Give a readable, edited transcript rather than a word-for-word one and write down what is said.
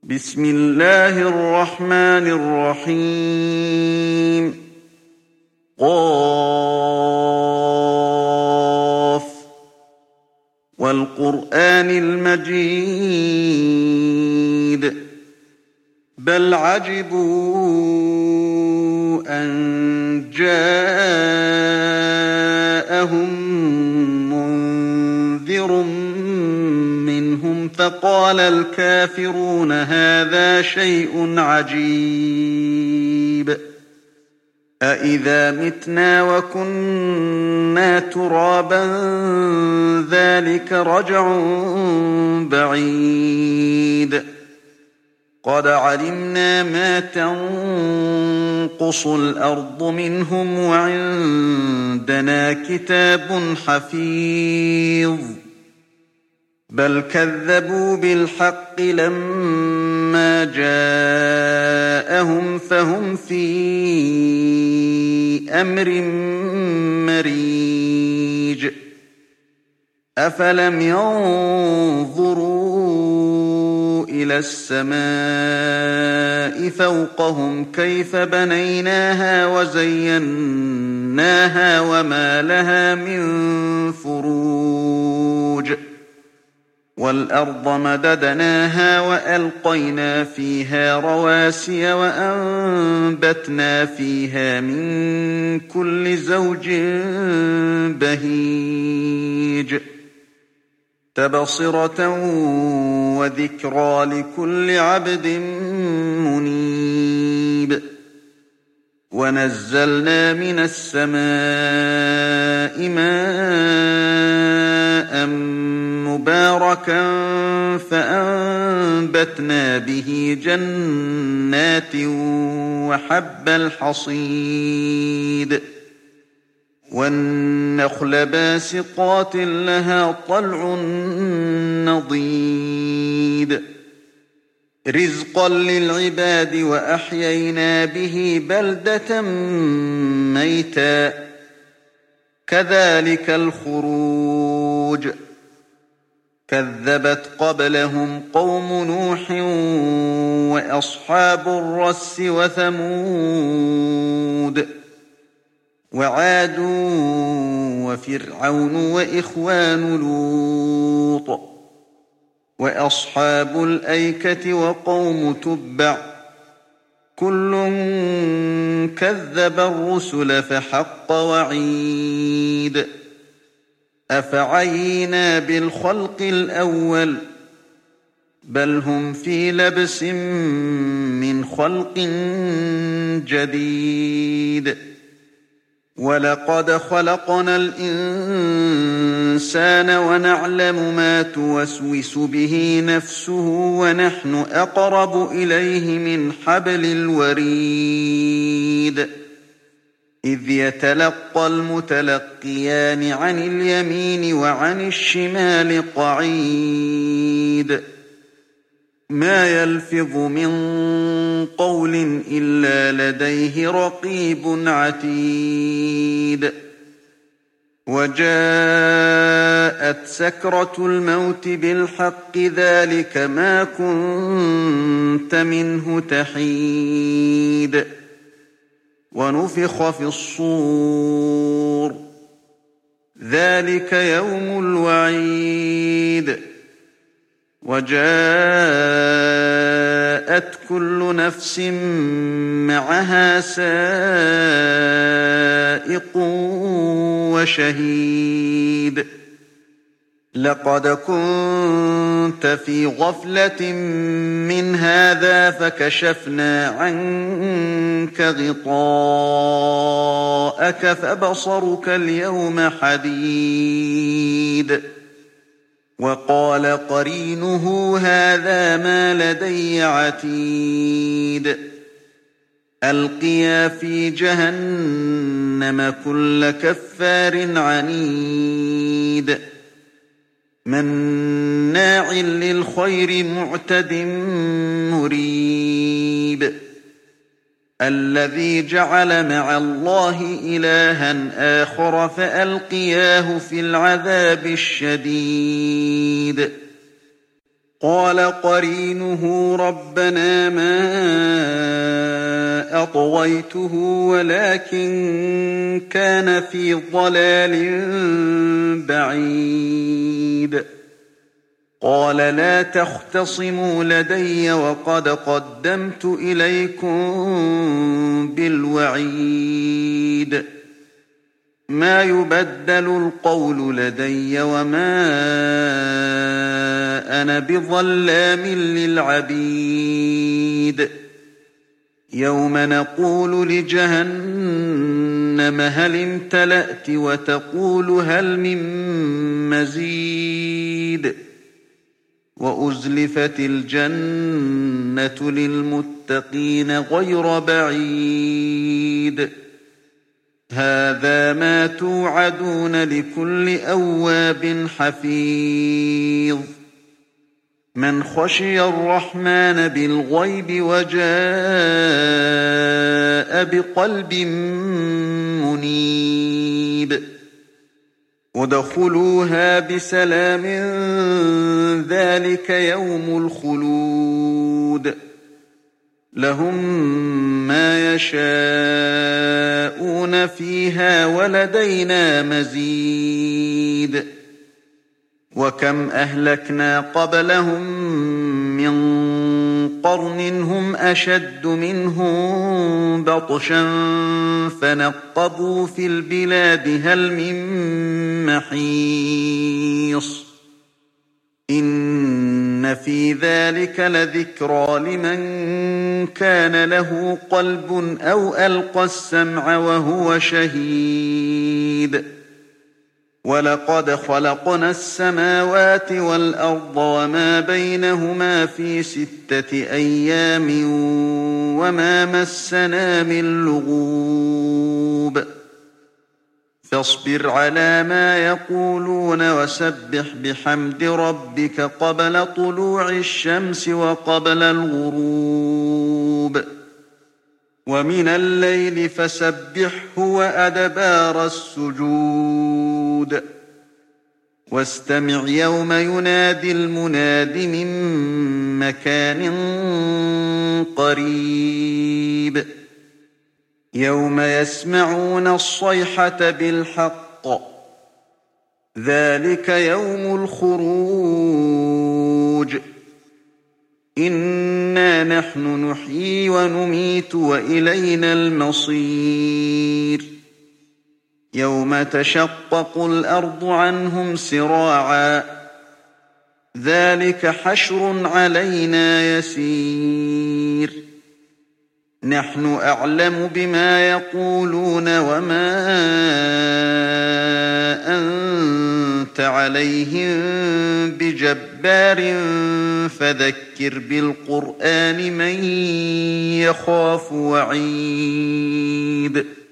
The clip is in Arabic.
بسم الله الرحمن الرحيم قاف والقرآن المجيد بل عجبوا أن جاءهم منذر منهم فقال الكافرون هذا شيء عجيب أإذا متنا وكنا ترابا ذلك رجع بعيد قد علمنا ما تنقص الأرض منهم وعندنا كتاب حفيظ بل كذبوا بالحق لما جاءهم فهم في أمر مريج أفلم ينظروا إلى السماء فوقهم كيف بنيناها وزيناها وما لها من فروج والأرض مددناها وألقينا فيها رواسي وأنبتنا فيها من كل زوج بهيج تبصرة وذكرى لكل عبد منيب ونزلنا من السماء ماء مباركا فأنبتنا به جنات وحب الحصيد والنخل باسقات لها طلع نضيد رزقا للعباد وأحيينا به بلدة ميتا كذلك الخروج كذبت قبلهم قوم نوح وأصحاب الرس وثمود وعاد وفرعون وإخوان لوط وأصحاب الأيكة وقوم تبع كل كذب الرسل فحق وعيد أفعينا بالخلق الأول بل هم في لبس من خلق جديد ولقد خلقنا الإنسان ونعلم ما توسوس به نفسه ونحن أقرب إليه من حبل الوريد إذ يتلقى المتلقيان عن اليمين وعن الشمال قعيد ما يلفظ من قول إلا لديه رقيب عتيد وجاءت سكرة الموت بالحق ذلك ما كنت منه تحيد ونفخ في الصور ذلك يوم الوعيد وجاءت كل نفس معها سائق وشهيد لقد كنت في غفلة من هذا فكشفنا عنك غطاءك فبصرك اليوم حديد وقال قرينه هذا ما لدي عتيد ألقيا في جهنم كل كفار عنيد مناع للخير معتد مريب الذي جعل مع الله إلها آخر فألقياه في العذاب الشديد قال قرينه ربنا ما أطغيته ولكن كان في ضلال بعيد قال لا تختصموا لدي وقد قدمت إليكم بالوعيد ما يبدل القول لدي وما أنا بظلام للعبيد يوم نقول لجهنم هل امتلأت وتقول هل من مزيد وأزلفت الجنة للمتقين غير بعيد هذا ما توعدون لكل أواب حفيظ من خشي الرحمن بالغيب وجاء بقلب منيب ادخلوها بسلام ذلك يوم الخلود لهم ما يشاءون فيها ولدينا مزيد وكم أهلكنا قبلهم من قرن هم أشد منهم بطشا فنقبوا في البلاد هل من محيص إن في ذلك لذكرى لمن كان له قلب أو ألقى السمع وهو شهيد ولقد خلقنا السماوات والأرض وما بينهما في 6 أيام وما مسنا من لغوب فاصبر على ما يقولون وسبح بحمد ربك قبل طلوع الشمس وقبل الغروب ومن الليل فسبحه وأدبار السجود واستمع يوم ينادي المناد من مكان قريب يوم يسمعون الصيحة بالحق ذلك يوم الخروج إنا نحن نحيي ونميت وإلينا المصير يوم تشقق الأرض عنهم سراعا ذلك حشر علينا يسير نحن أعلم بما يقولون وما أنت عليهم بجبار فذكر بالقرآن من يخاف وعيد